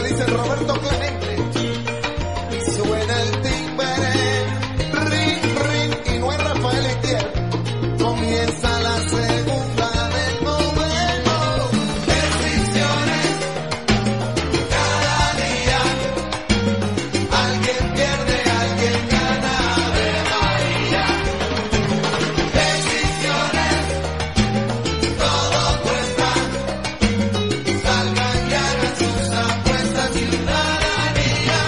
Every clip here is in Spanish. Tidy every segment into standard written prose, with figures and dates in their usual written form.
dice Roberto Clemente. Suena el timbre, ring, ring, y no es Rafael Itier. Comienza la segunda del noveno. Decisiones, cada día. Alguien pierde, alguien gana de María. Decisiones, todo cuesta. Salgan y hagan sus apuestas, ciudadanía.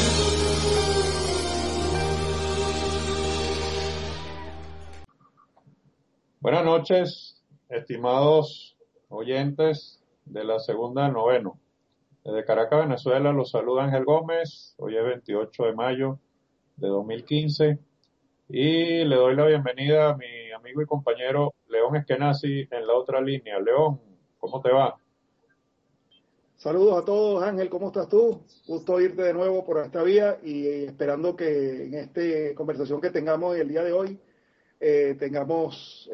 Buenas noches, estimados oyentes de la segunda del noveno. Desde Caracas, Venezuela, los saluda Ángel Gómez. Hoy es 28 de mayo de 2015 y le doy la bienvenida a mi amigo y compañero León Eskenazi en la otra línea. León, ¿cómo te va? Saludos a todos, Ángel, ¿cómo estás tú? Gusto oírte de nuevo por esta vía y esperando que en esta conversación que tengamos el día de hoy tengamos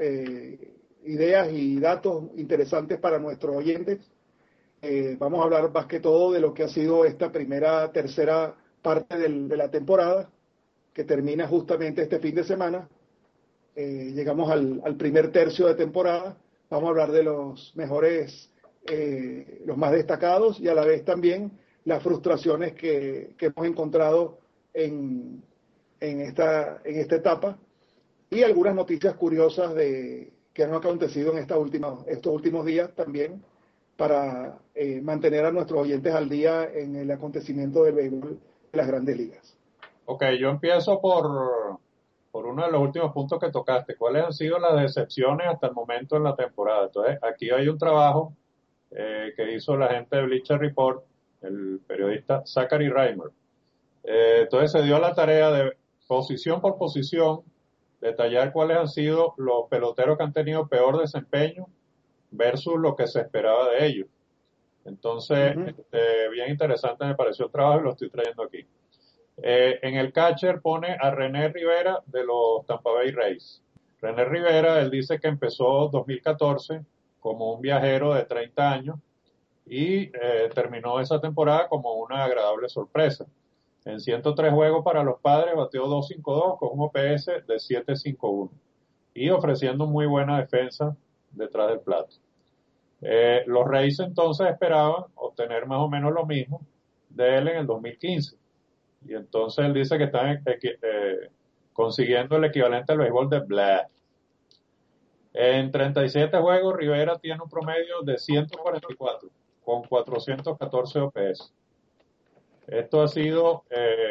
ideas y datos interesantes para nuestros oyentes. Vamos a hablar más que todo de lo que ha sido esta tercera parte de la temporada, que termina justamente este fin de semana. Llegamos al primer tercio de temporada. Vamos a hablar de los mejores, los más destacados y a la vez también las frustraciones que hemos encontrado en esta etapa y algunas noticias curiosas que han acontecido en estos últimos días también para mantener a nuestros oyentes al día en el acontecimiento del béisbol de las grandes ligas. Ok, yo empiezo por uno de los últimos puntos que tocaste. ¿Cuáles han sido las decepciones hasta el momento en la temporada? Entonces, aquí hay un trabajo que hizo la gente de Bleacher Report, el periodista Zachary Reimer. Entonces se dio a la tarea de posición por posición detallar cuáles han sido los peloteros que han tenido peor desempeño versus lo que se esperaba de ellos. Entonces, bien interesante me pareció el trabajo y lo estoy trayendo aquí. En el catcher pone a René Rivera de los Tampa Bay Rays. René Rivera, él dice que empezó 2014 como un viajero de 30 años y terminó esa temporada como una agradable sorpresa. En 103 juegos para los Padres batió 2.52 con un OPS de 7.51 y ofreciendo muy buena defensa detrás del plato. Los Rays entonces esperaban obtener más o menos lo mismo de él en el 2015 y entonces él dice que están consiguiendo el equivalente al béisbol de Blah. En 37 juegos Rivera tiene un promedio de 144 con 414 OPS. Esto ha sido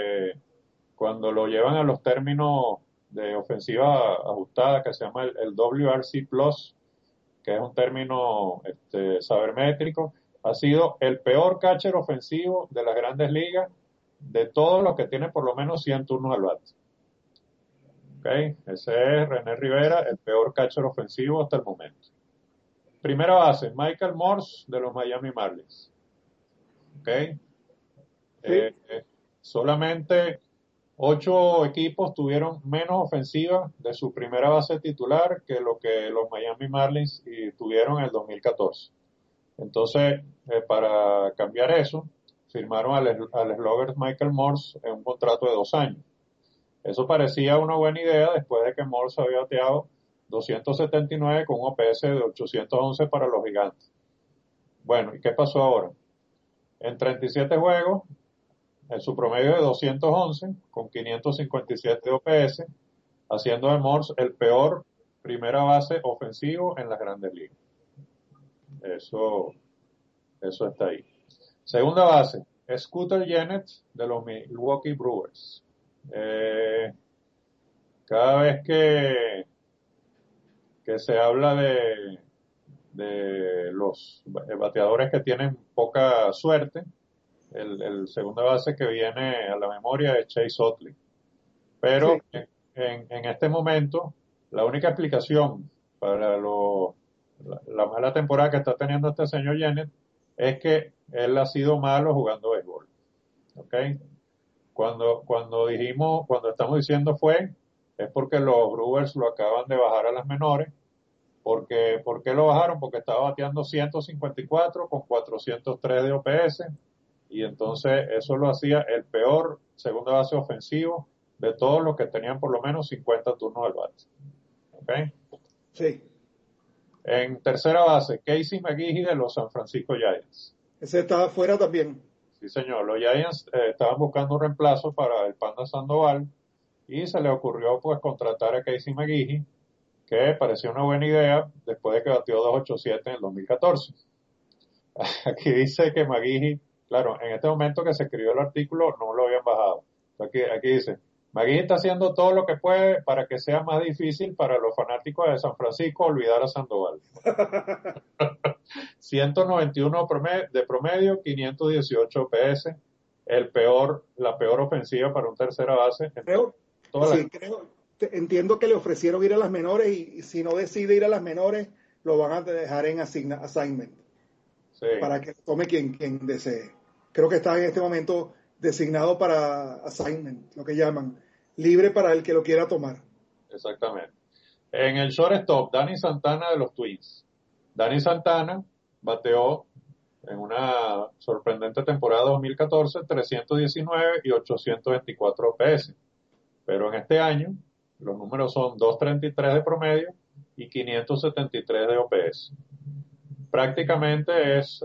cuando lo llevan a los términos de ofensiva ajustada que se llama el WRC Plus, que es un término sabermétrico, ha sido el peor catcher ofensivo de las grandes ligas de todos los que tienen por lo menos 100 turnos al bate. Okay. Ese es René Rivera, el peor catcher ofensivo hasta el momento. Primera base, Michael Morse de los Miami Marlins. Okay. Sí. Solamente 8 equipos tuvieron menos ofensiva de su primera base titular que lo que los Miami Marlins tuvieron en el 2014. Entonces, para cambiar eso, firmaron al slugger Michael Morse en un contrato de 2 años. Eso parecía una buena idea después de que Morse había bateado 279 con un OPS de 811 para los Gigantes. Bueno, ¿y qué pasó ahora? En 37 juegos, en su promedio de 211 con 557 OPS, haciendo de Morse el peor primera base ofensivo en las grandes ligas. Eso está ahí. Segunda base, Scooter Gennett de los Milwaukee Brewers. Cada vez que se habla de los bateadores que tienen poca suerte, el segunda base que viene a la memoria es Chase Utley. Pero sí, en este momento, la única explicación para la mala temporada que está teniendo este señor Gennett es que él ha sido malo jugando béisbol. ¿Okay? Cuando estamos diciendo es porque los Brewers lo acaban de bajar a las menores. ¿Por qué lo bajaron? Porque estaba bateando 154 con 403 de OPS y entonces eso lo hacía el peor segunda base ofensivo de todos los que tenían por lo menos 50 turnos al bate. ¿Okay? Sí. En tercera base, Casey McGehee de los San Francisco Giants. Ese estaba fuera también. Sí, señor. Los Giants estaban buscando un reemplazo para el Panda Sandoval y se le ocurrió pues contratar a Casey McGehee, que parecía una buena idea después de que batió 2.87 en el 2014. Aquí dice que McGehee, claro, en este momento que se escribió el artículo no lo habían bajado. Aquí dice, McGehee está haciendo todo lo que puede para que sea más difícil para los fanáticos de San Francisco olvidar a Sandoval. 191 de promedio, 518 PS, la peor ofensiva para un tercera base. Entiendo que le ofrecieron ir a las menores y si no decide ir a las menores, lo van a dejar en assignment. Sí. Para que tome quien desee. Creo que está en este momento designado para assignment, lo que llaman, libre para el que lo quiera tomar. Exactamente. En el shortstop, Danny Santana de los Twins. Danny Santana bateó en una sorprendente temporada 2014 319 y 824 OPS. Pero en este año los números son 233 de promedio y 573 de OPS. Prácticamente es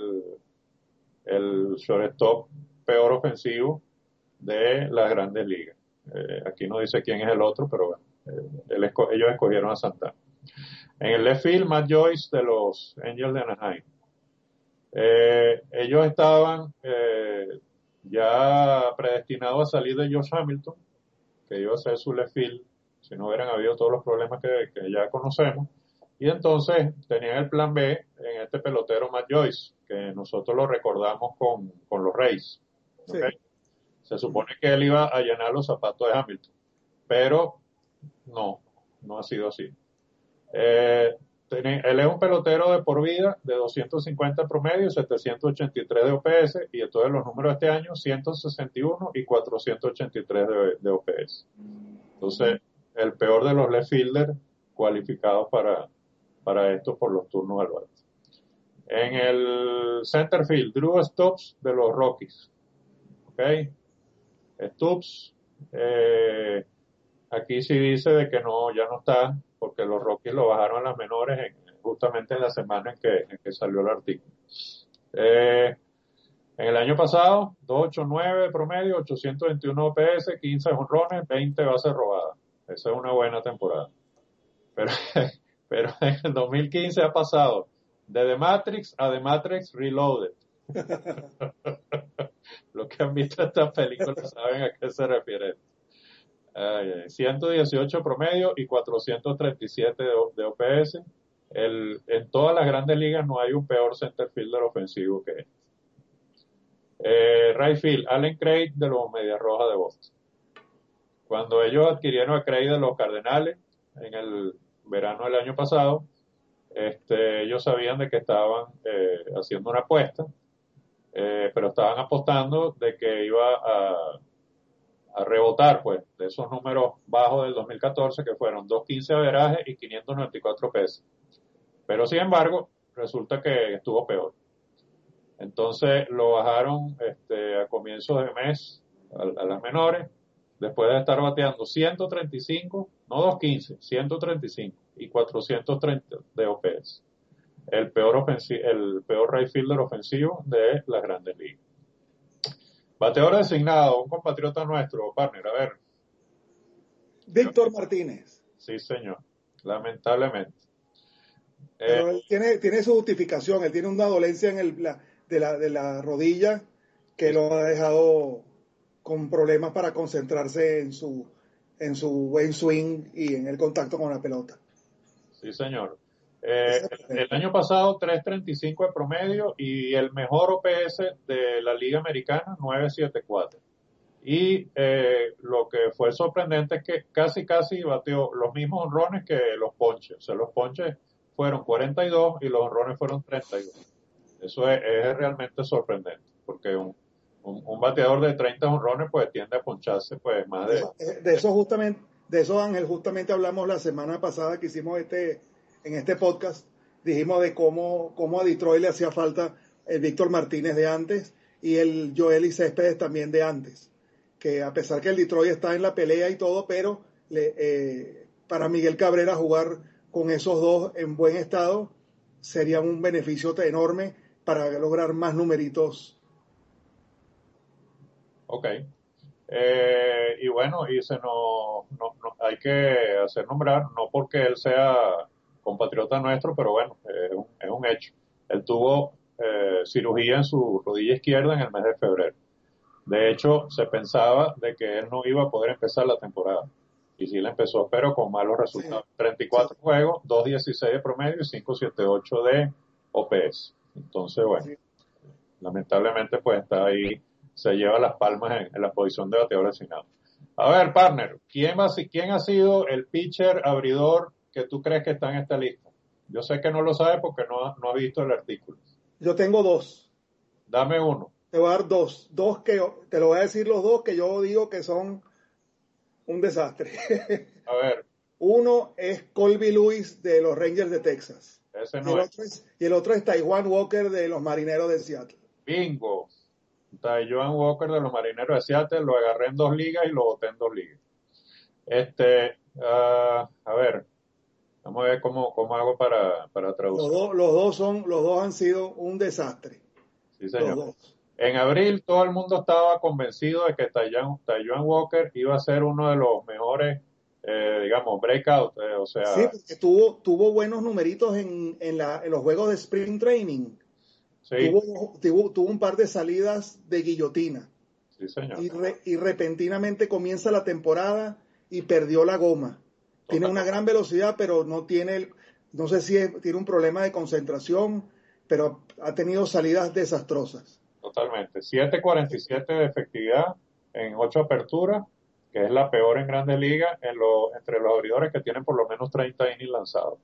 el shortstop peor ofensivo de las grandes ligas. Aquí no dice quién es el otro, pero bueno, ellos escogieron a Santana. En el left field, Matt Joyce de los Angels de Anaheim. Ellos estaban ya predestinados a salir de Josh Hamilton, que iba a ser su left field si no hubieran habido todos los problemas que ya conocemos. Y entonces tenían el plan B en este pelotero Matt Joyce, que nosotros lo recordamos con los Rays. ¿Okay? Sí. Se supone que él iba a llenar los zapatos de Hamilton, pero no ha sido así. Él es un pelotero de por vida de 250 promedio, 783 de OPS, y entonces los números de este año 161 y 483 de OPS. Entonces, el peor de los left fielders cualificados para esto por los turnos al bate. En el center field, Drew Stubbs de los Rockies. ¿Ok? Stubbs, aquí sí dice de que ya no está, porque los Rockies lo bajaron a las menores justamente en la semana en que salió el artículo. En el año pasado, 289 de promedio, 821 OPS, 15 jonrones, 20 bases robadas. Esa es una buena temporada. Pero en el 2015 ha pasado de The Matrix a The Matrix Reloaded. Los que han visto esta película saben a qué se refiere. 118 promedio y 437 de OPS. En todas las grandes ligas no hay un peor center fielder ofensivo que este. Right field, Allen Craig de los Medias Rojas de Boston. Cuando ellos adquirieron a Craig de los Cardenales en el verano del año pasado, ellos sabían de que estaban haciendo una apuesta, pero estaban apostando de que iba a rebotar, pues, de esos números bajos del 2014, que fueron 215 averaje y 594 pesos. Pero, sin embargo, resulta que estuvo peor. Entonces, lo bajaron a comienzos de mes a las menores, después de estar bateando 135, no 215, 135 y 430 de OPS. El peor right fielder ofensivo de las grandes ligas. Bateador designado, un compatriota nuestro, partner, a ver. Víctor Martínez. Sí, señor, lamentablemente. Pero él tiene su justificación, él tiene una dolencia de la rodilla que lo ha dejado con problemas para concentrarse en su buen swing y en el contacto con la pelota. Sí, señor. El año pasado 3.35 de promedio y el mejor OPS de la Liga Americana 9.74. Y lo que fue sorprendente es que casi bateó los mismos honrones que los ponches. O sea, los ponches fueron 42 y los honrones fueron 32. Eso es realmente sorprendente, porque un bateador de 30 honrones pues tiende a poncharse pues más de eso Ángel, justamente hablamos la semana pasada que hicimos en este podcast, dijimos de cómo a Detroit le hacía falta el Víctor Martínez de antes y el Joely Céspedes también de antes. Que a pesar que el Detroit está en la pelea y todo, pero para Miguel Cabrera jugar con esos dos en buen estado sería un beneficio enorme para lograr más numeritos. Ok. Y bueno, hay que hacer nombrar, no porque él sea compatriota nuestro, pero bueno, es un hecho. Él tuvo cirugía en su rodilla izquierda en el mes de febrero. De hecho, se pensaba de que él no iba a poder empezar la temporada. Y sí la empezó, pero con malos resultados. Sí, 34 juegos, 2.16 de promedio y 5.78 de OPS. Entonces, bueno, sí. lamentablemente pues está ahí, se lleva las palmas en la posición de bateador designado. A ver, partner, ¿quién ha sido el pitcher abridor que tú crees que está en esta lista? Yo sé que no lo sabe porque no ha visto el artículo. Yo tengo dos. Dame uno. Te voy a dar dos. Te lo voy a decir los dos que yo digo que son un desastre. A ver, Uno es Colby Lewis de los Rangers de Texas. ese Y el no es. otro y el otro es Taijuan Walker de los Marineros de Seattle. Bingo. Joan Walker de los Marineros de Seattle, lo agarré en 2 ligas y lo boté en 2 ligas. A ver, vamos a ver cómo hago para traducir. Los dos han sido un desastre. Sí, Los señor. dos. En abril todo el mundo estaba convencido de que Taijuan Walker iba a ser uno de los mejores, digamos, breakout, o Sí, sea, porque tuvo buenos numeritos en los juegos de Spring Training. sí, Tuvo un par de salidas de guillotina. sí, señor. Y repentinamente comienza la temporada y perdió la goma. Tiene Total- una gran velocidad, pero no sé si tiene un problema de concentración, pero ha tenido salidas desastrosas. Totalmente. 7.47 de efectividad en 8 aperturas, que es la peor en Grandes Ligas entre los abridores que tienen por lo menos 30 innings lanzados.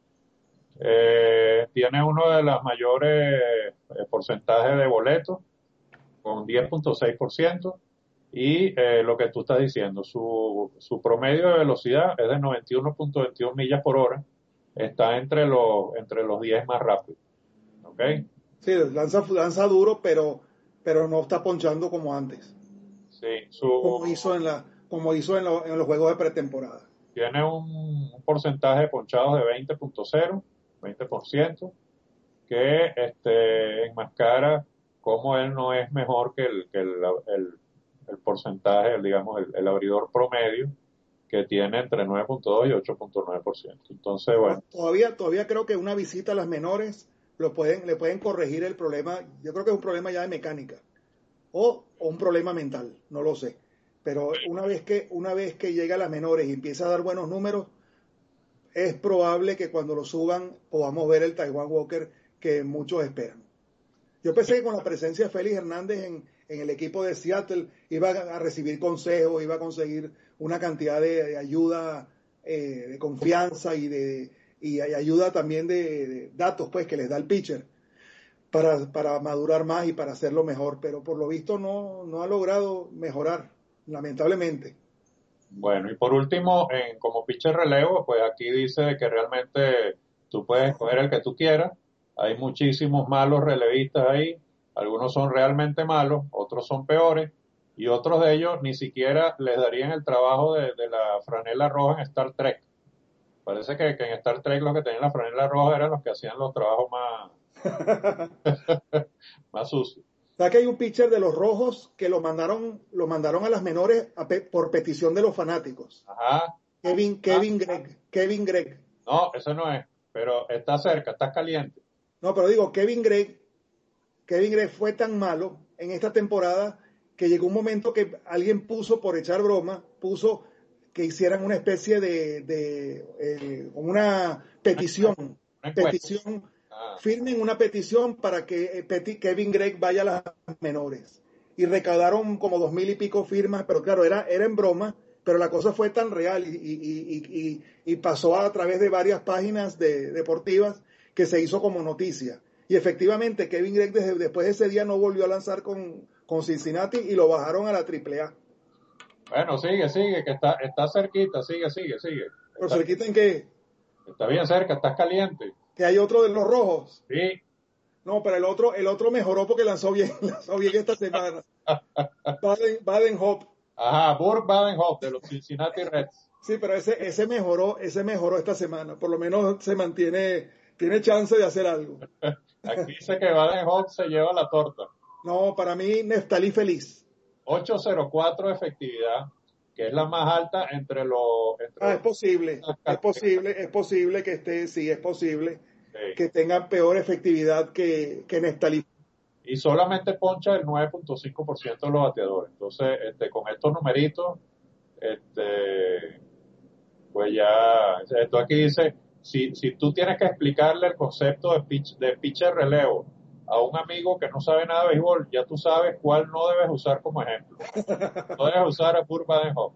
Tiene uno de los mayores porcentajes de boletos, con 10.6%, y lo que tú estás diciendo, su promedio de velocidad es de 91.21 millas por hora, está entre los 10 más rápidos. ¿Ok? Sí, lanza duro, pero no está ponchando como antes, Sí, como hizo en los juegos de pretemporada. tiene un porcentaje de ponchados de 20.0, 20%, que enmascara cómo él no es mejor que el porcentaje, digamos, el abridor promedio, que tiene entre 9.2 y 8.9%. Entonces, bueno, Todavía creo que una visita a las menores le pueden corregir el problema. Yo creo que es un problema ya de mecánica o un problema mental, no lo sé. Pero una vez que llega a las menores y empieza a dar buenos números, es probable que cuando lo suban podamos ver el Taiwan Walker que muchos esperan. Yo pensé que con la presencia de Félix Hernández en el equipo de Seattle iba a recibir consejos, iba a conseguir una cantidad de ayuda, de confianza y ayuda también de datos pues que les da el pitcher para madurar más y para hacerlo mejor, pero por lo visto no ha logrado mejorar, lamentablemente. bueno, y por último, como pitcher relevo, pues aquí dice que realmente tú puedes escoger el que tú quieras. Hay muchísimos malos relevistas ahí. Algunos son realmente malos, otros son peores, y otros de ellos ni siquiera les darían el trabajo de la franela roja en Star Trek. Parece que en Star Trek los que tenían la franela roja eran los que hacían los trabajos más sucios. O sea que hay un pitcher de los Rojos que lo mandaron a las menores por petición de los fanáticos. Ajá. Kevin Gregg. No, eso no es, pero está cerca, está caliente. No, pero digo, Kevin Gregg fue tan malo en esta temporada que llegó un momento que alguien puso, por echar broma, puso que hicieran una especie de una Una encuesta. petición, Ah, firmen una petición para que Kevin Gregg vaya a las menores. Y recaudaron como 2,000 y pico firmas, pero claro, era en broma, pero la cosa fue tan real y pasó a través de varias páginas deportivas que se hizo como noticia. Y efectivamente, Kevin Gregg después de ese día no volvió a lanzar con Cincinnati y lo bajaron a la AAA. bueno, sigue, que está cerquita, sigue. Pero cerquita en Está bien cerca, estás caliente. que hay otro de los Rojos. Sí, No, pero el otro mejoró porque lanzó bien esta semana. Baden-Hop. Ajá, Burke Baden-Hop de los Cincinnati Reds. Sí, pero ese mejoró esta semana. Por lo menos se mantiene, tiene chance de hacer algo. Aquí dice que Baden-Hop se lleva la torta. No, para mí, Neftalí feliz. 804 de efectividad, que es la más alta entre los... Es posible, es posible que esté, sí, es posible Sí. que tenga peor efectividad que Neftalí. Y solamente poncha el 9.5% de los bateadores. Entonces, con estos numeritos, pues ya, esto aquí dice, si tú tienes que explicarle el concepto de pitcher relevo a un amigo que no sabe nada de béisbol, ya tú sabes cuál no debes usar como ejemplo. No debes usar a Burke Baden-Hop.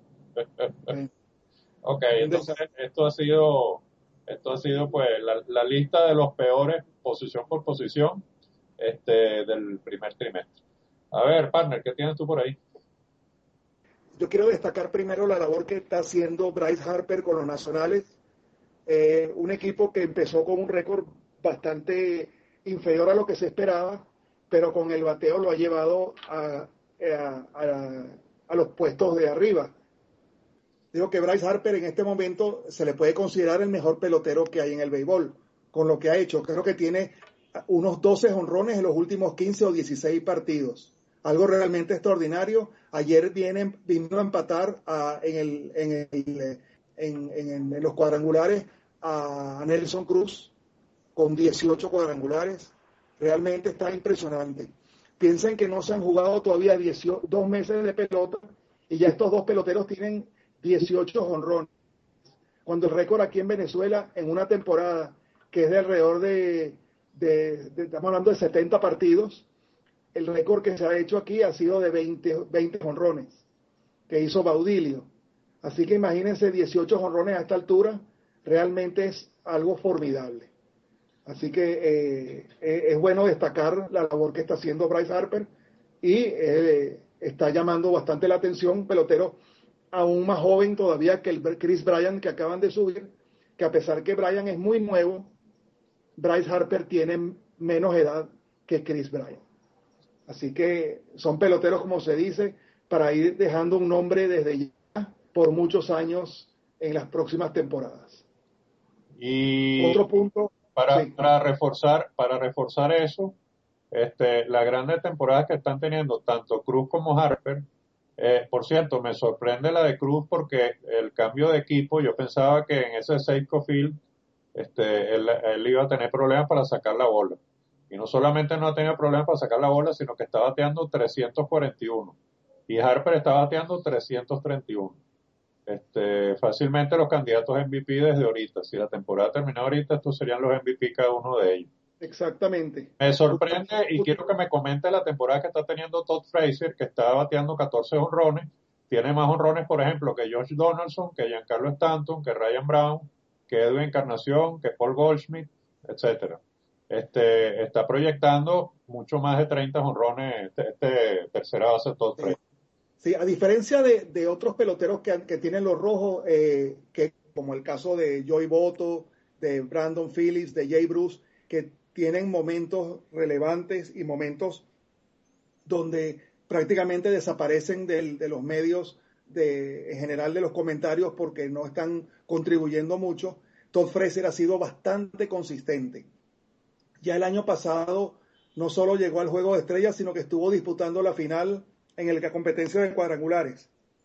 Ok, entonces esto ha sido pues la lista de los peores posición por posición del primer trimestre. A ver, partner, ¿qué tienes tú por ahí? Yo quiero destacar primero la labor que está haciendo Bryce Harper con los Nacionales, un equipo que empezó con un récord bastante inferior a lo que se esperaba, pero con el bateo lo ha llevado a los puestos de arriba. Digo que Bryce Harper en este momento se le puede considerar el mejor pelotero que hay en el béisbol, con lo que ha hecho. Creo que tiene unos 12 jonrones en los últimos 15 o 16 partidos. Algo realmente extraordinario. Ayer vino a empatar en los cuadrangulares a Nelson Cruz con 18 cuadrangulares. Realmente está impresionante. Piensen que no se han jugado todavía 2 meses de pelota y ya estos dos peloteros tienen 18 jonrones. Cuando el récord aquí en Venezuela, en una temporada que es de alrededor estamos hablando de 70 partidos, el récord que se ha hecho aquí ha sido de 20 jonrones, que hizo Baudilio. Así que imagínense 18 jonrones a esta altura, realmente es algo formidable. Así que es bueno destacar la labor que está haciendo Bryce Harper y está llamando bastante la atención, pelotero aún más joven todavía que el Chris Bryant que acaban de subir, que a pesar que Bryant es muy nuevo, Bryce Harper tiene menos edad que Chris Bryant. Así que son peloteros, como se dice, para ir dejando un nombre desde ya por muchos años en las próximas temporadas. Y otro punto, sí. para reforzar eso, las grandes temporadas que están teniendo tanto Cruz como Harper, por cierto, me sorprende la de Cruz porque el cambio de equipo, yo pensaba que en ese Safeco Field, él iba a tener problemas para sacar la bola. Y no solamente no ha tenido problemas para sacar la bola, sino que está bateando 341. Y Harper está bateando 331. Fácilmente los candidatos MVP desde ahorita. Si la temporada termina ahorita, estos serían los MVP cada uno de ellos. Exactamente. Me sorprende y quiero que me comente la temporada que está teniendo Todd Frazier, que está bateando 14 honrones. Tiene más honrones, por ejemplo, que Josh Donaldson, que Giancarlo Stanton, que Ryan Brown, que Edwin Encarnación, que Paul Goldschmidt, etcétera. Está proyectando mucho más de 30 honrones tercera base Todd Frazier. Sí, a diferencia de otros peloteros que tienen los rojos, que como el caso de Joey Votto, de Brandon Phillips, de Jay Bruce, que tienen momentos relevantes y momentos donde prácticamente desaparecen de los medios, en general de los comentarios, porque no están contribuyendo mucho. Todd Frazier ha sido bastante consistente. Ya el año pasado no solo llegó al Juego de Estrellas, sino que estuvo disputando la final en la competencia de cuadrangulares.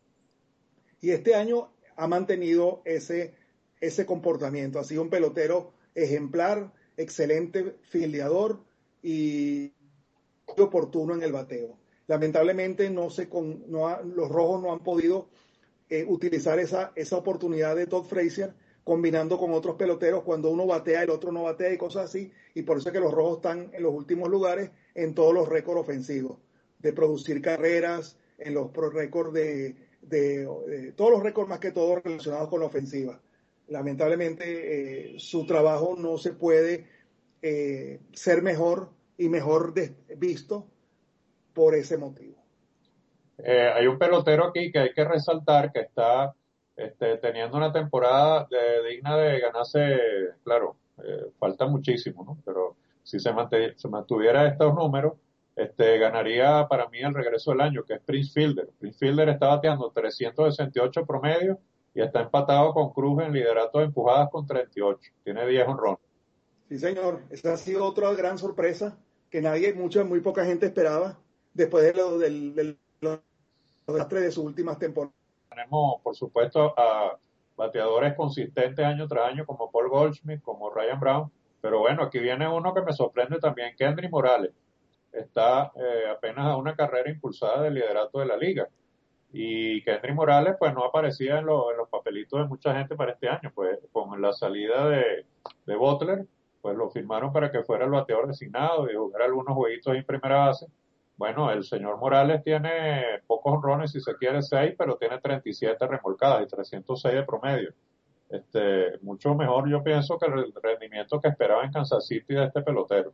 Y este año ha mantenido ese comportamiento. Ha sido un pelotero ejemplar, excelente fildeador y oportuno en el bateo. Lamentablemente los rojos no han podido utilizar esa oportunidad de Todd Frazier combinando con otros peloteros. Cuando uno batea, el otro no batea y cosas así. Y por eso es que los rojos están en los últimos lugares en todos los récords ofensivos, de producir carreras, en los récords de todos los récords más que todo relacionados con la ofensiva. Lamentablemente su trabajo no se puede ser mejor y mejor visto por ese motivo. Hay un pelotero aquí que hay que resaltar que está teniendo una temporada digna de ganarse, claro, falta muchísimo, ¿no? Pero si se mantuviera estos números, ganaría para mí el regreso del año, que es Prince Fielder. Prince Fielder está bateando 368 promedio y está empatado con Cruz en liderato de empujadas con 38. Tiene 10 honrones. Sí, señor. Esa ha sido otra gran sorpresa que muy poca gente esperaba después de los desastres de sus últimas temporadas. Tenemos, por supuesto, a bateadores consistentes año tras año como Paul Goldschmidt, como Ryan Brown, pero bueno, aquí viene uno que me sorprende también, Kendry Morales. Está apenas a una carrera impulsada del liderato de la liga. Y Kendry Morales pues no aparecía en los papelitos de mucha gente para este año, pues con la salida de Butler, pues lo firmaron para que fuera el bateador designado y jugar algunos jueguitos en primera base. Bueno, el señor Morales tiene pocos honrones, si se quiere 6, pero tiene 37 remolcadas y 306 de promedio. Mucho mejor yo pienso que el rendimiento que esperaba en Kansas City de este pelotero.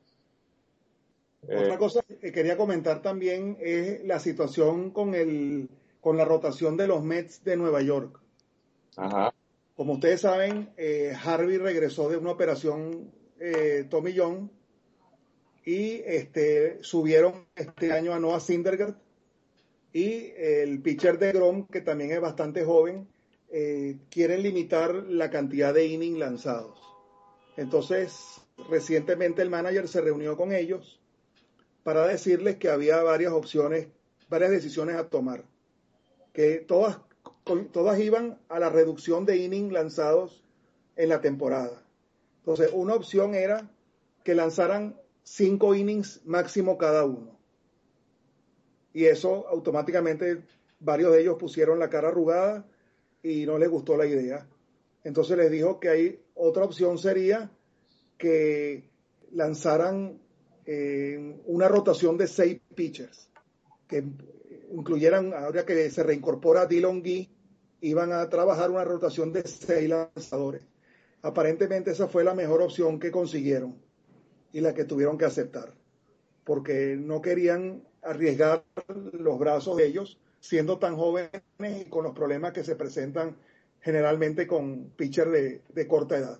Otra cosa que quería comentar también es la situación con la rotación de los Mets de Nueva York. Ajá. Como ustedes saben, Harvey regresó de una operación Tommy John y subieron este año a Noah Syndergaard y el pitcher de Grom, que también es bastante joven, quieren limitar la cantidad de innings lanzados. Entonces, recientemente el manager se reunió con ellos para decirles que había varias opciones, varias decisiones a tomar, que todas iban a la reducción de innings lanzados en la temporada. Entonces, una opción era que lanzaran 5 innings máximo cada uno. Y eso automáticamente varios de ellos pusieron la cara arrugada y no les gustó la idea. Entonces les dijo que hay otra opción sería que lanzaran una rotación de 6 pitchers, que incluyeran, ahora que se reincorpora Dylan Gee, iban a trabajar una rotación de 6 lanzadores. Aparentemente esa fue la mejor opción que consiguieron y la que tuvieron que aceptar, porque no querían arriesgar los brazos de ellos siendo tan jóvenes y con los problemas que se presentan generalmente con pitchers de corta edad.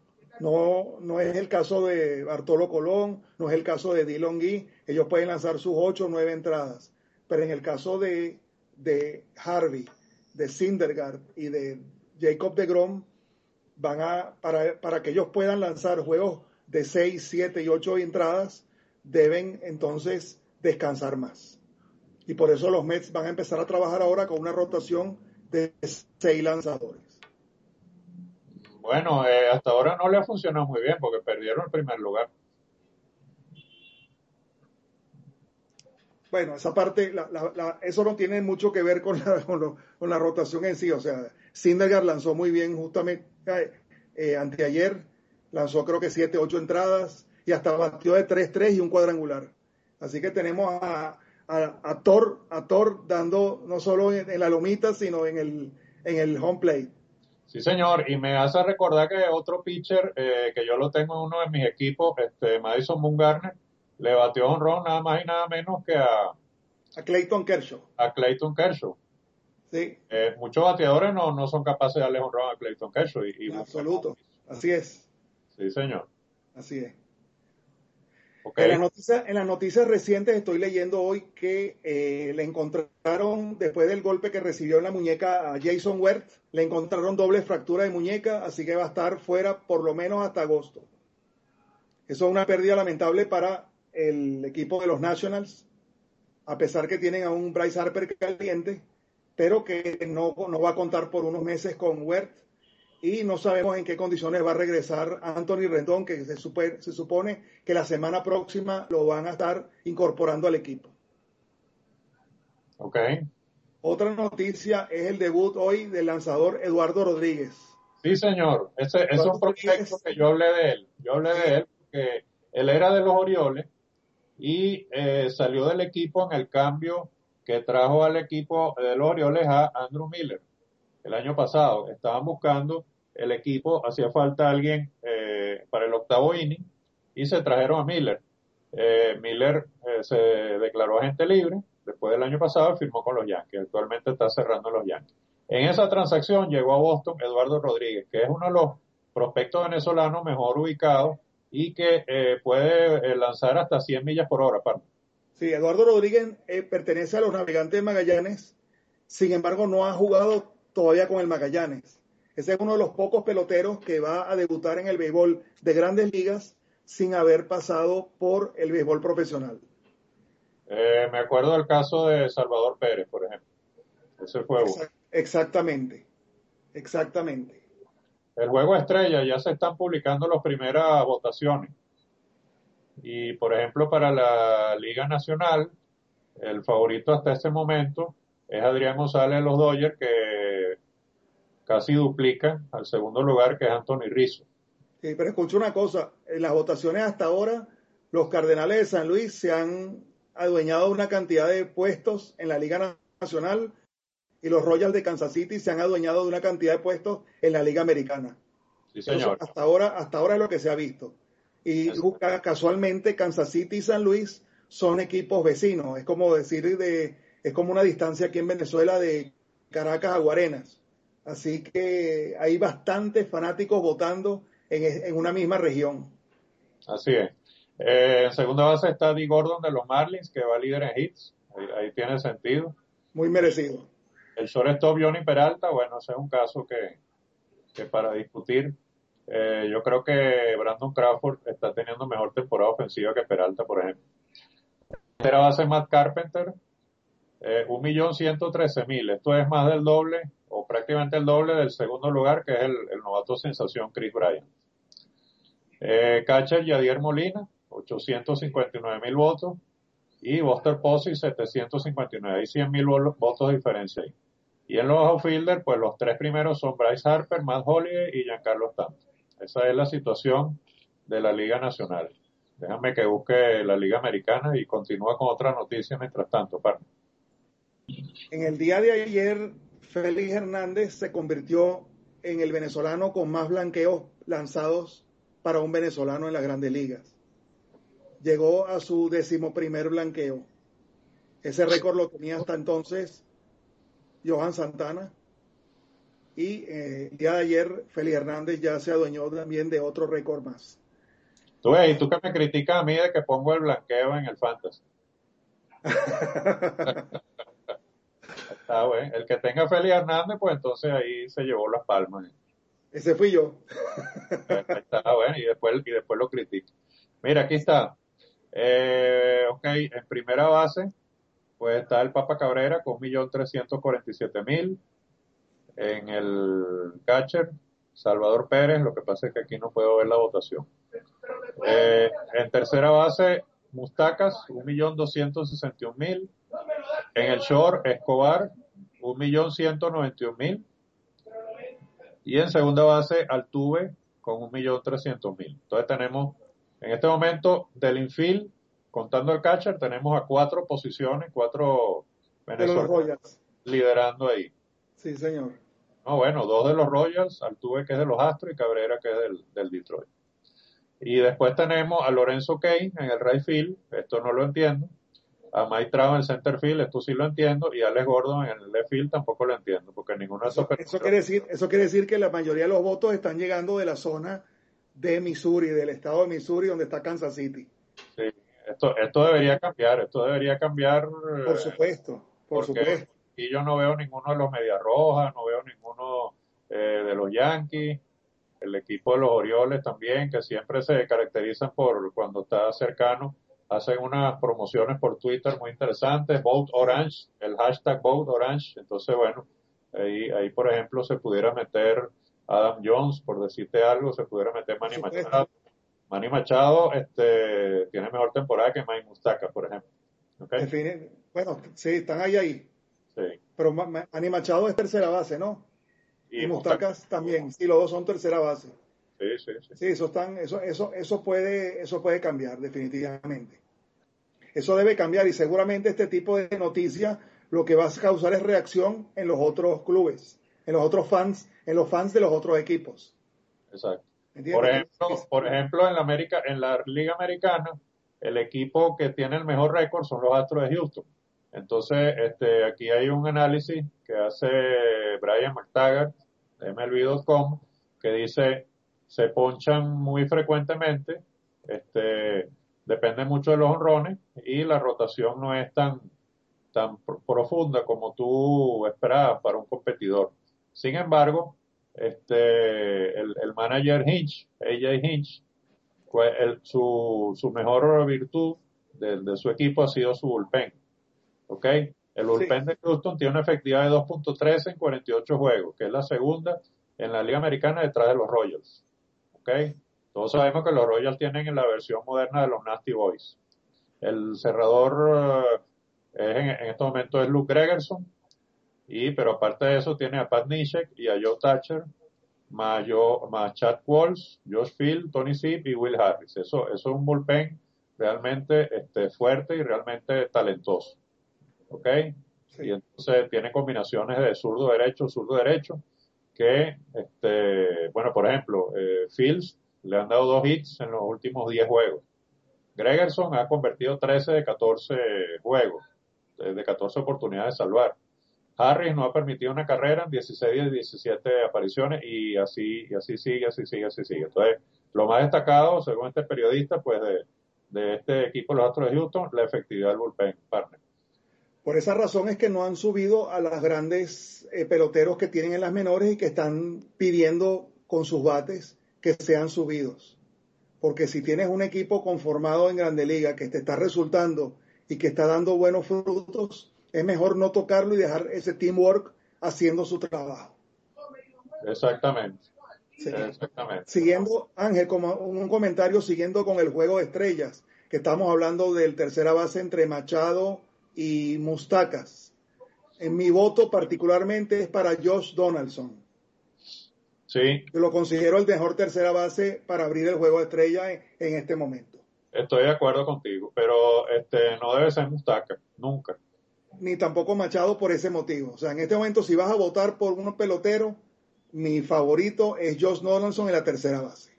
No es el caso de Bartolo Colón, no es el caso de Dylan Gee, ellos pueden lanzar sus 8 o 9 entradas, pero en el caso de Harvey, de Syndergaard y de Jacob deGrom, para que ellos puedan lanzar juegos de 6, 7 y 8 entradas, deben entonces descansar más. Y por eso los Mets van a empezar a trabajar ahora con una rotación de 6 lanzadores. Bueno, hasta ahora no le ha funcionado muy bien porque perdieron el primer lugar. Bueno, esa parte, eso no tiene mucho que ver con la rotación en sí. O sea, Syndergaard lanzó muy bien justamente anteayer, lanzó creo que 7, 8 entradas y hasta batió de 3-3 y un cuadrangular. Así que tenemos a Thor dando no solo en la lomita, sino en el home plate. Sí, señor, y me hace recordar que otro pitcher que yo lo tengo en uno de mis equipos, Madison Bumgarner, le batió honrón nada más y nada menos que a Clayton Kershaw. A Clayton Kershaw. Sí. Muchos bateadores no son capaces de darle honrón a Clayton Kershaw. En absoluto, así es. Sí, señor. Así es. Okay. En las noticias recientes estoy leyendo hoy que le encontraron, después del golpe que recibió en la muñeca a Jason Werth, le encontraron doble fractura de muñeca, así que va a estar fuera por lo menos hasta agosto. Eso es una pérdida lamentable para el equipo de los Nationals, a pesar que tienen a un Bryce Harper caliente, pero que no va a contar por unos meses con Werth. Y no sabemos en qué condiciones va a regresar Anthony Rendón, que se supone que la semana próxima lo van a estar incorporando al equipo. Ok. Otra noticia es el debut hoy del lanzador Eduardo Rodríguez. Sí, señor. Ese es un prospecto que yo hablé de él. Yo hablé de él porque él era de los Orioles y salió del equipo en el cambio que trajo al equipo de los Orioles a Andrew Miller. El año pasado estaban buscando el equipo, hacía falta alguien para el octavo inning y se trajeron a Miller. Miller se declaró agente libre después del año pasado y firmó con los Yankees. Actualmente está cerrando los Yankees. En esa transacción llegó a Boston Eduardo Rodríguez, que es uno de los prospectos venezolanos mejor ubicados y que puede lanzar hasta 100 millas por hora, Parma. Sí, Eduardo Rodríguez pertenece a los Navegantes de Magallanes, sin embargo no ha jugado todavía con el Magallanes. Ese es uno de los pocos peloteros que va a debutar en el béisbol de grandes ligas sin haber pasado por el béisbol profesional. Me acuerdo del caso de Salvador Pérez, por ejemplo. Ese fue uno. Exactamente, exactamente. El juego estrella, ya se están publicando las primeras votaciones. Y, por ejemplo, para la Liga Nacional, el favorito hasta este momento es Adrián González de los Dodgers, que casi duplica al segundo lugar, que es Anthony Rizzo. Sí, pero escucha una cosa, en las votaciones hasta ahora, los Cardenales de San Luis se han adueñado de una cantidad de puestos en la Liga Nacional y los Royals de Kansas City se han adueñado de una cantidad de puestos en la Liga Americana. Sí, Eso señor. hasta ahora es lo que se ha visto. Y casualmente Kansas City y San Luis son equipos vecinos. Es como es como una distancia aquí en Venezuela de Caracas a Guarenas. Así que hay bastantes fanáticos votando en una misma región. Así es. En segunda base está Dee Gordon de los Marlins, que va líder en hits. Ahí tiene sentido. Muy merecido. El shortstop Johnny Peralta, bueno, ese es un caso que para discutir. Yo creo que Brandon Crawford está teniendo mejor temporada ofensiva que Peralta, por ejemplo. Tercera base Matt Carpenter, 1.113.000. Esto es más del doble, o prácticamente el doble del segundo lugar, que es el novato sensación Chris Bryant. Catcher Yadier Molina, 859.000 votos. Y Buster Posey, 759. Hay 100.000 votos de diferencia ahí. Y en los outfielders, pues los tres primeros son Bryce Harper, Matt Holliday y Giancarlo Stanton. Esa es la situación de la Liga Nacional. Déjame que busque la Liga Americana y continúa con otra noticia mientras tanto, Parma. En el día de ayer, Félix Hernández se convirtió en el venezolano con más blanqueos lanzados para un venezolano en las grandes ligas. Llegó a su 11º blanqueo. Ese récord lo tenía hasta entonces Johan Santana. Y el día de ayer, Félix Hernández ya se adueñó también de otro récord más. Tú ves, y tú que me criticas a mí de que pongo el blanqueo en el fantasy. Está bueno. El que tenga Félix Hernández, pues entonces ahí se llevó las palmas. Ese fui yo. Ahí está bueno, y después lo critico. Mira, aquí está. Ok, en primera base, pues está el Papa Cabrera con 1.347.000. En el catcher, Salvador Pérez, lo que pasa es que aquí no puedo ver la votación. En tercera base, Mustacas, 1.261.000. En el short, Escobar, 1.191.000. Y en segunda base, Altuve, con 1.300.000. Entonces tenemos, en este momento, del infield, contando el catcher, tenemos a 4 posiciones, 4 De los venezolanos Royals. liderando ahí. Sí, señor. No, bueno, 2 de los Royals, Altuve que es de los Astros y Cabrera que es del Detroit. Y después tenemos a Lorenzo Cain en el right field, esto no lo entiendo. A Mike Trout en el center field, esto sí lo entiendo. Y Alex Gordon en el left field tampoco lo entiendo, porque ninguno de estos Eso quiere decir que la mayoría de los votos están llegando de la zona de Missouri, del estado de Missouri, donde está Kansas City. Sí, esto debería cambiar, Por supuesto, por porque supuesto. aquí yo no veo ninguno de los Medias Rojas, no veo ninguno de los Yankees, el equipo de los Orioles también, que siempre se caracterizan por cuando está cercano, hacen unas promociones por Twitter muy interesantes, Vote Orange, el hashtag Vote Orange. Entonces bueno, ahí por ejemplo se pudiera meter Adam Jones, por decirte algo, se pudiera meter Por Manny supuesto. Machado. Manny Machado tiene mejor temporada que Mike Mustaka, por ejemplo. ¿Okay? Bueno, sí, están ahí. Sí. Pero Manny Machado es tercera base, ¿no? Y Y Mustaka, Mustacas también. Sí, los dos son tercera base. sí, sí, sí. Sí, eso puede cambiar, definitivamente. Eso debe cambiar y seguramente este tipo de noticias lo que va a causar es reacción en los otros clubes, en los otros fans, en los fans de los otros equipos. Exacto. ¿Entiendes? Por ejemplo, en la Liga Americana, el equipo que tiene el mejor récord son los Astros de Houston. Entonces, aquí hay un análisis que hace Brian McTaggart de MLB.com que dice, se ponchan muy frecuentemente depende mucho de los honrones y la rotación no es tan profunda como tú esperabas para un competidor. Sin embargo, el manager Hinch, AJ Hinch, pues su mejor virtud de su equipo ha sido su bullpen. ¿Ok? El Sí, bullpen de Houston tiene una efectividad de 2.13 en 48 juegos, que es la segunda en la Liga Americana detrás de los Royals. ¿Ok? Todos sabemos que los Royals tienen en la versión moderna de los Nasty Boys. El cerrador en este momento es Luke Gregerson, pero aparte de eso tiene a Pat Neshek y a Joe Thatcher, más Chad Walsh, Josh Field, Tony Sipp y Will Harris. Eso es un bullpen realmente fuerte y realmente talentoso. ¿Ok? Y sí. entonces tiene combinaciones de zurdo derecho, que, bueno, por ejemplo, Fields le han dado 2 hits en los últimos 10 juegos. Gregerson ha convertido 13 de 14 juegos, de 14 oportunidades de salvar. Harris no ha permitido una carrera en 16 de 17 apariciones y así sigue. Entonces, lo más destacado, según este periodista, pues de este equipo, los Astros de Houston, la efectividad del bullpen, partner. Por esa razón es que no han subido a los grandes peloteros que tienen en las menores y que están pidiendo con sus bates que sean subidos. Porque si tienes un equipo conformado en Grande Liga que te está resultando y que está dando buenos frutos, es mejor no tocarlo y dejar ese teamwork haciendo su trabajo. Exactamente, Sí. exactamente. Siguiendo, Ángel, como un comentario siguiendo con el juego de estrellas, que estamos hablando del tercera base entre Machado y Mustacas. En mi voto particularmente es para Josh Donaldson. Sí, Yo lo considero el mejor tercera base para abrir el juego de estrellas en este momento. estoy de acuerdo contigo, pero no debe ser Mustaka, nunca. Ni tampoco Machado por ese motivo. O sea, en este momento, si vas a votar por unos peloteros, mi favorito es Josh Donaldson en la tercera base.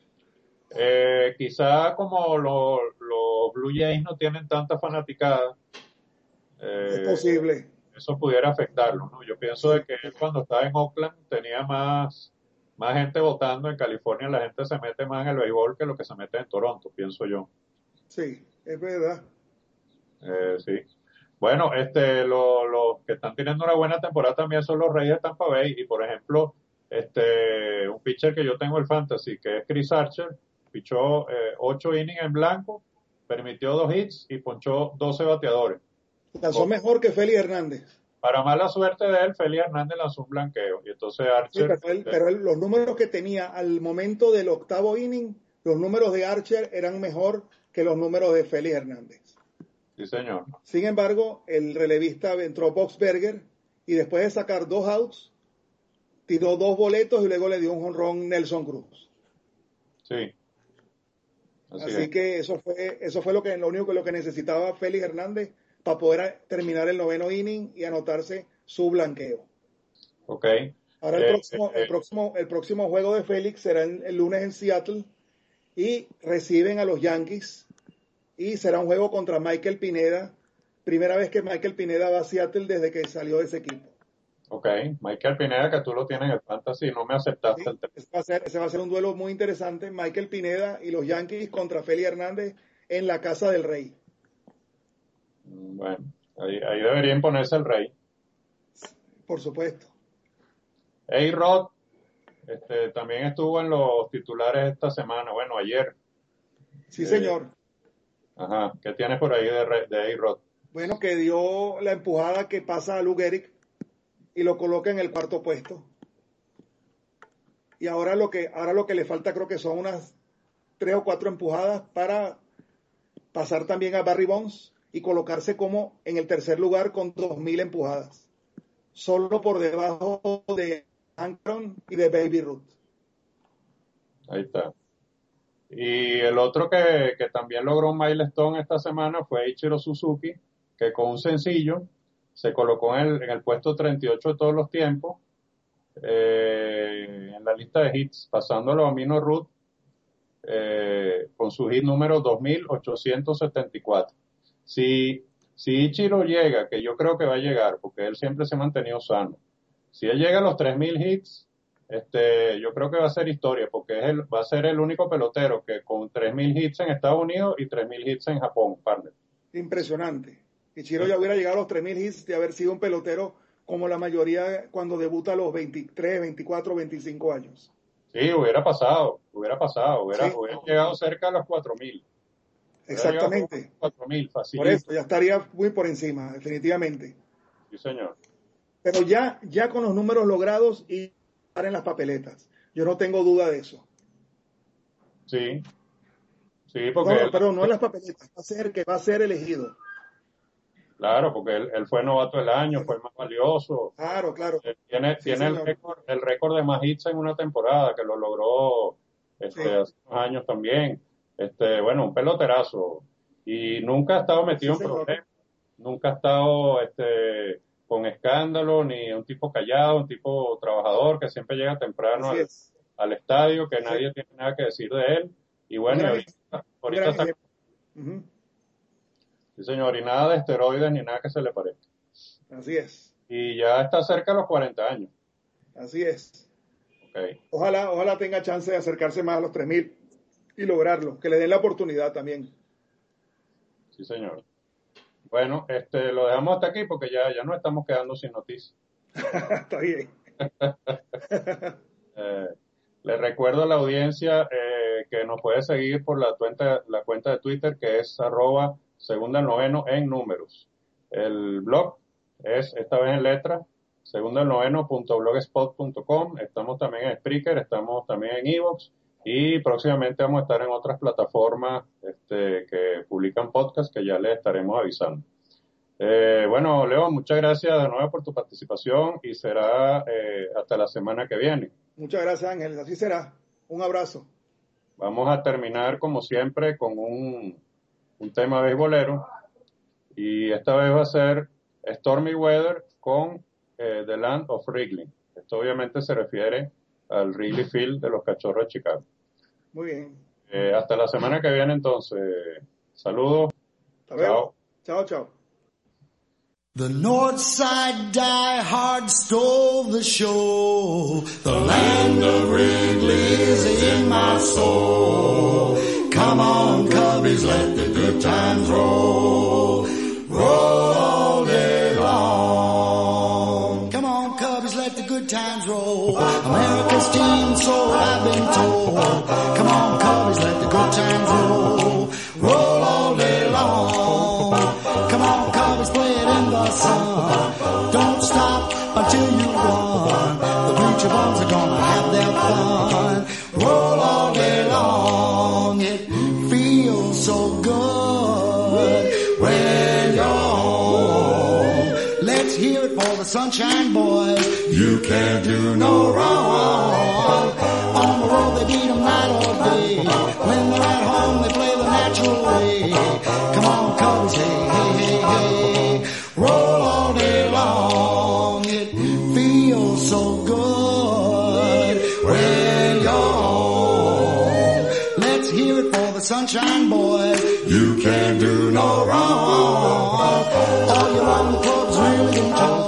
Quizá como los Blue Jays no tienen tanta fanaticada, Es eh, posible. eso pudiera afectarlo, ¿no? Yo pienso de Sí, que él cuando estaba en Oakland tenía más gente votando. En California la gente se mete más en el béisbol que lo que se mete en Toronto, pienso yo. sí, es verdad. Sí. Bueno, los que están teniendo una buena temporada también son los Reyes de Tampa Bay y por ejemplo, un pitcher que yo tengo el fantasy, que es Chris Archer, pichó 8 innings en blanco, permitió 2 hits y ponchó 12 bateadores. Lanzó mejor que Félix Hernández. Para mala suerte de él, Félix Hernández lanzó un blanqueo y entonces Sí, Archer, los números que tenía al momento del octavo inning, los números de Archer eran mejor que los números de Félix Hernández. sí señor, Sin embargo, el relevista entró Boxberger y después de sacar 2 outs, tiró 2 boletos y luego le dio un jonrón Nelson Cruz. sí, así es. Así que eso fue lo único lo que necesitaba Félix Hernández para poder terminar el noveno inning y anotarse su blanqueo. Ok. Ahora el próximo juego de Félix será el lunes en Seattle y reciben a los Yankees y será un juego contra Michael Pineda. Primera vez que Michael Pineda va a Seattle desde que salió de ese equipo. Ok, Michael Pineda, que tú lo tienes en el fantasy, no me aceptaste ¿Sí? el tema. Ese va a ser un duelo muy interesante. Michael Pineda y los Yankees contra Félix Hernández en la Casa del Rey. Bueno, ahí debería imponerse el rey. Por supuesto. A-Rod, también estuvo en los titulares esta semana, bueno, ayer. Sí, Eh, señor. ajá, ¿qué tienes por ahí de A-Rod? Bueno, que dio la empujada que pasa a Lou Gehrig y lo coloca en el cuarto puesto. Y ahora lo que le falta creo que son unas 3 o 4 empujadas para pasar también a Barry Bonds y colocarse como en el tercer lugar con 2.000 empujadas. Solo por debajo de Ankron y de Baby Ruth. Ahí está. Y el otro que también logró un milestone esta semana fue Ichiro Suzuki, que con un sencillo se colocó en el puesto 38 de todos los tiempos, en la lista de hits, pasándolo a Mino Ruth, con su hit número 2874. Si Ichiro llega, que yo creo que va a llegar, porque él siempre se ha mantenido sano, si él llega a los 3000 hits, yo creo que va a ser historia, porque va a ser el único pelotero que con 3.000 hits en Estados Unidos y 3.000 hits en Japón, partner. Impresionante. Ichiro ya hubiera llegado a los 3.000 hits de haber sido un pelotero como la mayoría cuando debuta a los 23, 24, 25 años. Sí, hubiera llegado cerca a los 4.000. Exactamente. 4.000, fácil. Por eso, ya estaría muy por encima, definitivamente. Sí, señor. Pero ya con los números logrados y estar en las papeletas. Yo no tengo duda de eso. Sí, porque... No en las papeletas, va a ser elegido. Claro, porque él fue novato del año, fue el más valioso. Claro. Tiene el récord de más hits en una temporada, que lo logró hace unos años también. Bueno, un peloterazo. Y nunca ha estado metido en problemas. Nunca ha estado con escándalo, ni un tipo callado, un tipo trabajador que siempre llega temprano al estadio, que nadie tiene nada que decir de él. Y bueno, ahorita está... Uh-huh. Sí, señor, y nada de esteroides ni nada que se le parezca. Así es. Y ya está cerca de los 40 años. Así es. Okay. Ojalá tenga chance de acercarse más a los 3.000 y lograrlo, que le den la oportunidad también. Sí, señor. Bueno, lo dejamos hasta aquí porque ya nos estamos quedando sin noticias. Está bien. Le recuerdo a la audiencia que nos puede seguir por la cuenta de Twitter, que es @segundaelnoveno en números. El blog es esta vez en letra, segundaelnoveno.blogspot.com. Estamos también en Spreaker, estamos también en iVoox y próximamente vamos a estar en otras plataformas que publican podcasts que ya les estaremos avisando. Bueno, Leo, muchas gracias de nuevo por tu participación y será hasta la semana que viene. Muchas gracias, Ángel. Así será. Un abrazo. Vamos a terminar, como siempre, con un tema beisbolero. Y esta vez va a ser Stormy Weather con The Land of Wrigley. Esto obviamente se refiere al Wrigley Field de los Cachorros de Chicago. Muy bien. Hasta la semana que viene, entonces. Saludos. Hasta luego. Chao. The Northside diehard stole the show. The land of Wrigley's in my soul. Come on, Cubbies, let the good times roll. Roll all day long. Come on, Cubbies, let the good times roll. America's team, so I've been told. Come on, Cubbies, let the good times roll. Roll all day long. Come on, Cubbies, play it in the sun. Don't stop until you run. The bleacher bums are gonna have their fun. Roll all day long. It feels so good when you're home. Let's hear it for the Sunshine Boys. You can't do no wrong. On the road they beat 'em night or day. When they're at home they play the natural way. Come on, Cubbies, hey. Roll all day long. It feels so good when you're home. Let's hear it for the Sunshine Boys. You can't do no wrong. All you run the clubs really can talk.